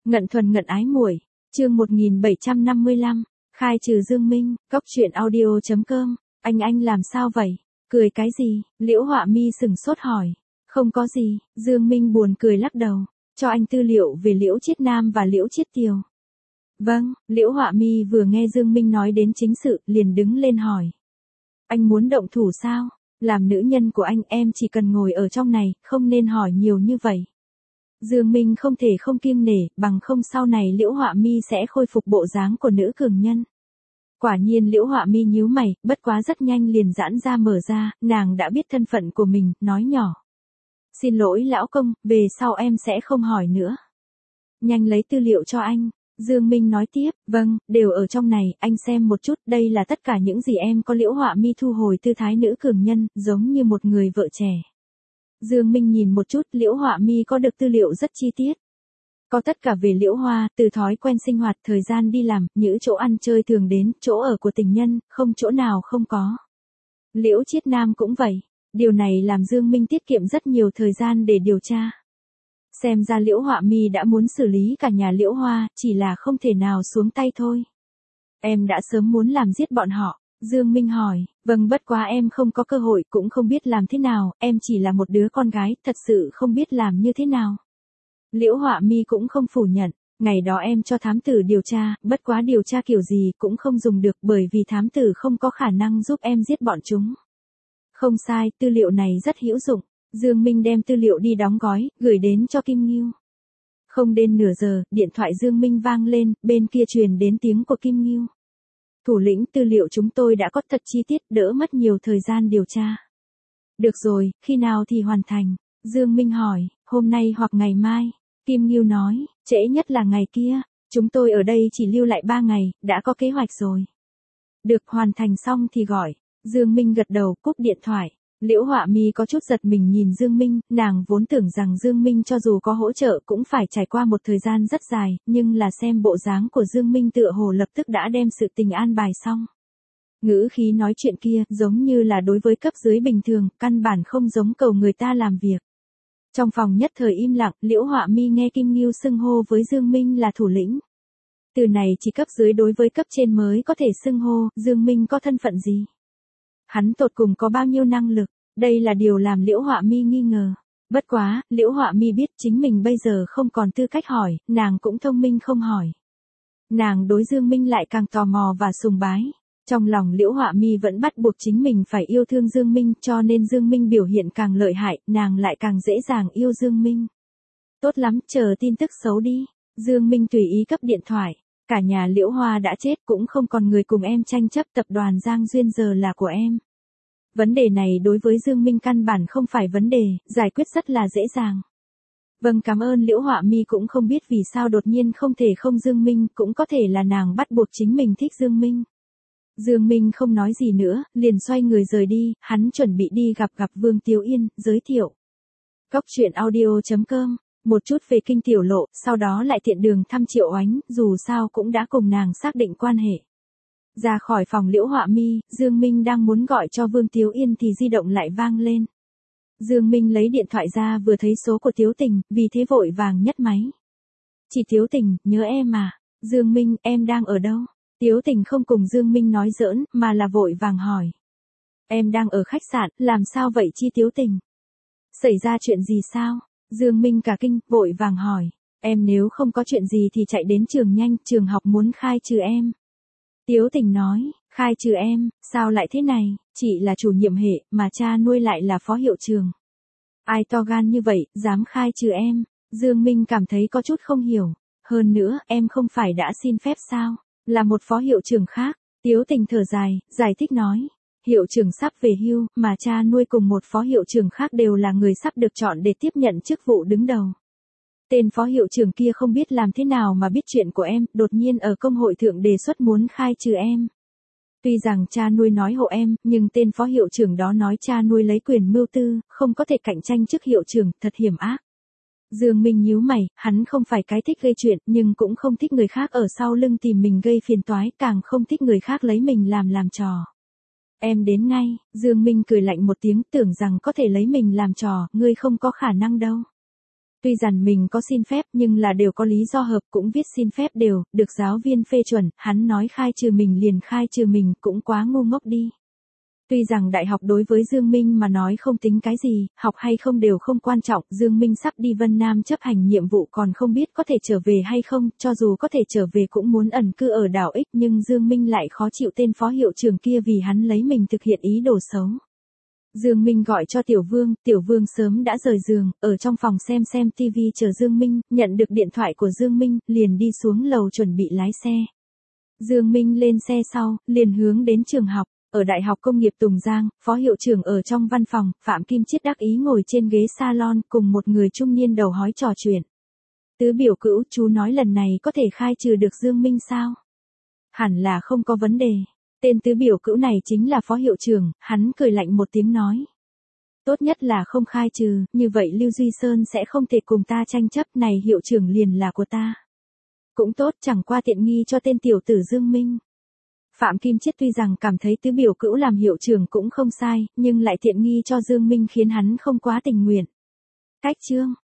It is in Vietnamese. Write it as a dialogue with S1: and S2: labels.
S1: Ngận thuần ngận ái muội, chương 1755, khai trừ Dương Minh, cốc truyện audio.com, anh làm sao vậy? Cười cái gì? Liễu Họa Mi sừng sốt hỏi. Không có gì, Dương Minh buồn cười lắc đầu, cho anh tư liệu về Liễu Chiết Nam và Liễu Chiết Tiều. Vâng, Liễu Họa Mi vừa nghe Dương Minh nói đến chính sự, liền đứng lên hỏi. Anh muốn động thủ sao? Làm nữ nhân của anh em chỉ cần ngồi ở trong này, không nên hỏi nhiều như vậy. Dương Minh không thể không kiêng nể, bằng không sau này Liễu Họa Mi sẽ khôi phục bộ dáng của nữ cường nhân. Quả nhiên Liễu Họa Mi nhíu mày, bất quá rất nhanh liền giãn ra mở ra, nàng đã biết thân phận của mình, nói nhỏ. Xin lỗi lão công, về sau em sẽ không hỏi nữa. Nhanh lấy tư liệu cho anh. Dương Minh nói tiếp, vâng, đều ở trong này, anh xem một chút, đây là tất cả những gì em có. Liễu Họa Mi thu hồi tư thái nữ cường nhân, giống như một người vợ trẻ. Dương Minh nhìn một chút, Liễu Họa Mi có được tư liệu rất chi tiết. Có tất cả về Liễu Hoa, từ thói quen sinh hoạt, thời gian đi làm, những chỗ ăn chơi thường đến, chỗ ở của tình nhân, không chỗ nào không có. Liễu Chiết Nam cũng vậy. Điều này làm Dương Minh tiết kiệm rất nhiều thời gian để điều tra. Xem ra Liễu Họa Mi đã muốn xử lý cả nhà Liễu Hoa, chỉ là không thể nào xuống tay thôi. Em đã sớm muốn làm giết bọn họ. Dương Minh hỏi, vâng, bất quá em không có cơ hội, cũng không biết làm thế nào, em chỉ là một đứa con gái, thật sự không biết làm như thế nào. Liễu Họa Mi cũng không phủ nhận, ngày đó em cho thám tử điều tra, bất quá điều tra kiểu gì cũng không dùng được bởi vì thám tử không có khả năng giúp em giết bọn chúng. Không sai, tư liệu này rất hữu dụng. Dương Minh đem tư liệu đi đóng gói, gửi đến cho Kim Ngưu. Không đến nửa giờ, điện thoại Dương Minh vang lên, bên kia truyền đến tiếng của Kim Ngưu. Thủ lĩnh, tư liệu chúng tôi đã có thật chi tiết, đỡ mất nhiều thời gian điều tra. Được rồi, khi nào thì hoàn thành? Dương Minh hỏi, hôm nay hoặc ngày mai. Kim Ngưu nói, trễ nhất là ngày kia. Chúng tôi ở đây chỉ lưu lại 3 ngày, đã có kế hoạch rồi. Được, hoàn thành xong thì gọi. Dương Minh gật đầu, cúp điện thoại. Liễu Họa Mi có chút giật mình nhìn Dương Minh, nàng vốn tưởng rằng Dương Minh cho dù có hỗ trợ cũng phải trải qua một thời gian rất dài, nhưng là xem bộ dáng của Dương Minh tựa hồ lập tức đã đem sự tình an bài xong. Ngữ khí nói chuyện kia giống như là đối với cấp dưới bình thường, căn bản không giống cầu người ta làm việc. Trong phòng nhất thời im lặng, Liễu Họa Mi nghe Kim Ngưu xưng hô với Dương Minh là thủ lĩnh. Từ này chỉ cấp dưới đối với cấp trên mới có thể xưng hô, Dương Minh có thân phận gì? Hắn tột cùng có bao nhiêu năng lực, đây là điều làm Liễu Họa Mi nghi ngờ. Bất quá, Liễu Họa Mi biết chính mình bây giờ không còn tư cách hỏi, nàng cũng thông minh không hỏi. Nàng đối Dương Minh lại càng tò mò và sùng bái. Trong lòng Liễu Họa Mi vẫn bắt buộc chính mình phải yêu thương Dương Minh, cho nên Dương Minh biểu hiện càng lợi hại, nàng lại càng dễ dàng yêu Dương Minh. Tốt lắm, chờ tin tức xấu đi. Dương Minh tùy ý cấp điện thoại. Cả nhà Liễu Hoa đã chết, cũng không còn người cùng em tranh chấp, tập đoàn Giang Duyên giờ là của em. Vấn đề này đối với Dương Minh căn bản không phải vấn đề, giải quyết rất là dễ dàng. Vâng, cảm ơn. Liễu Họa Mi cũng không biết vì sao đột nhiên không thể không Dương Minh, cũng có thể là nàng bắt buộc chính mình thích Dương Minh. Dương Minh không nói gì nữa, liền xoay người rời đi, hắn chuẩn bị đi gặp Vương Tiếu Yên, giới thiệu. Cốc truyện audio.com, một chút về Kinh Tiểu Lộ, sau đó lại tiện đường thăm Triệu Oánh, dù sao cũng đã cùng nàng xác định quan hệ. Ra khỏi phòng Liễu Họa Mi, Dương Minh đang muốn gọi cho Vương Tiếu Yên thì di động lại vang lên. Dương Minh lấy điện thoại ra vừa thấy số của Tiếu Tình, vì thế vội vàng nhấc máy. Chị Tiếu Tình, nhớ em à? Dương Minh, em đang ở đâu? Tiếu Tình không cùng Dương Minh nói giỡn, mà là vội vàng hỏi. Em đang ở khách sạn, làm sao vậy chi Tiếu Tình? Xảy ra chuyện gì sao? Dương Minh cả kinh, vội vàng hỏi. Em nếu không có chuyện gì thì chạy đến trường nhanh, trường học muốn khai trừ em. Tiếu Tình nói, khai trừ em, sao lại thế này, chị là chủ nhiệm hệ, mà cha nuôi lại là phó hiệu trường. Ai to gan như vậy, dám khai trừ em? Dương Minh cảm thấy có chút không hiểu. Hơn nữa, em không phải đã xin phép sao? Là một phó hiệu trưởng khác. Tiếu Tình thở dài, giải thích nói. Hiệu trưởng sắp về hưu, mà cha nuôi cùng một phó hiệu trưởng khác đều là người sắp được chọn để tiếp nhận chức vụ đứng đầu. Tên phó hiệu trưởng kia không biết làm thế nào mà biết chuyện của em, đột nhiên ở công hội thượng đề xuất muốn khai trừ em. Tuy rằng cha nuôi nói hộ em, nhưng tên phó hiệu trưởng đó nói cha nuôi lấy quyền mưu tư, không có thể cạnh tranh chức hiệu trưởng, thật hiểm ác. Dương Minh nhíu mày, hắn không phải cái thích gây chuyện, nhưng cũng không thích người khác ở sau lưng tìm mình gây phiền toái, càng không thích người khác lấy mình làm trò. Em đến ngay. Dương Minh cười lạnh một tiếng, tưởng rằng có thể lấy mình làm trò, ngươi không có khả năng đâu. Tuy rằng mình có xin phép nhưng là đều có lý do hợp, cũng viết xin phép đều, được giáo viên phê chuẩn, hắn nói khai trừ mình liền khai trừ mình, cũng quá ngu ngốc đi. Tuy rằng đại học đối với Dương Minh mà nói không tính cái gì, học hay không đều không quan trọng, Dương Minh sắp đi Vân Nam chấp hành nhiệm vụ còn không biết có thể trở về hay không, cho dù có thể trở về cũng muốn ẩn cư ở đảo X, nhưng Dương Minh lại khó chịu tên phó hiệu trưởng kia vì hắn lấy mình thực hiện ý đồ xấu. Dương Minh gọi cho Tiểu Vương sớm đã rời giường, ở trong phòng xem TV chờ Dương Minh, nhận được điện thoại của Dương Minh, liền đi xuống lầu chuẩn bị lái xe. Dương Minh lên xe sau, liền hướng đến trường học. Ở Đại học Công nghiệp Tùng Giang, phó hiệu trưởng ở trong văn phòng, Phạm Kim Chiết đắc ý ngồi trên ghế salon cùng một người trung niên đầu hói trò chuyện. Tứ biểu cữu, chú nói lần này có thể khai trừ được Dương Minh sao? Hẳn là không có vấn đề. Tên tứ biểu cữu này chính là phó hiệu trưởng, hắn cười lạnh một tiếng nói. Tốt nhất là không khai trừ, như vậy Lưu Duy Sơn sẽ không thể cùng ta tranh chấp, này hiệu trưởng liền là của ta. Cũng tốt, chẳng qua tiện nghi cho tên tiểu tử Dương Minh. Phạm Kim Chiết tuy rằng cảm thấy tứ biểu cữu làm hiệu trưởng cũng không sai, nhưng lại tiện nghi cho Dương Minh khiến hắn không quá tình nguyện. Cách chương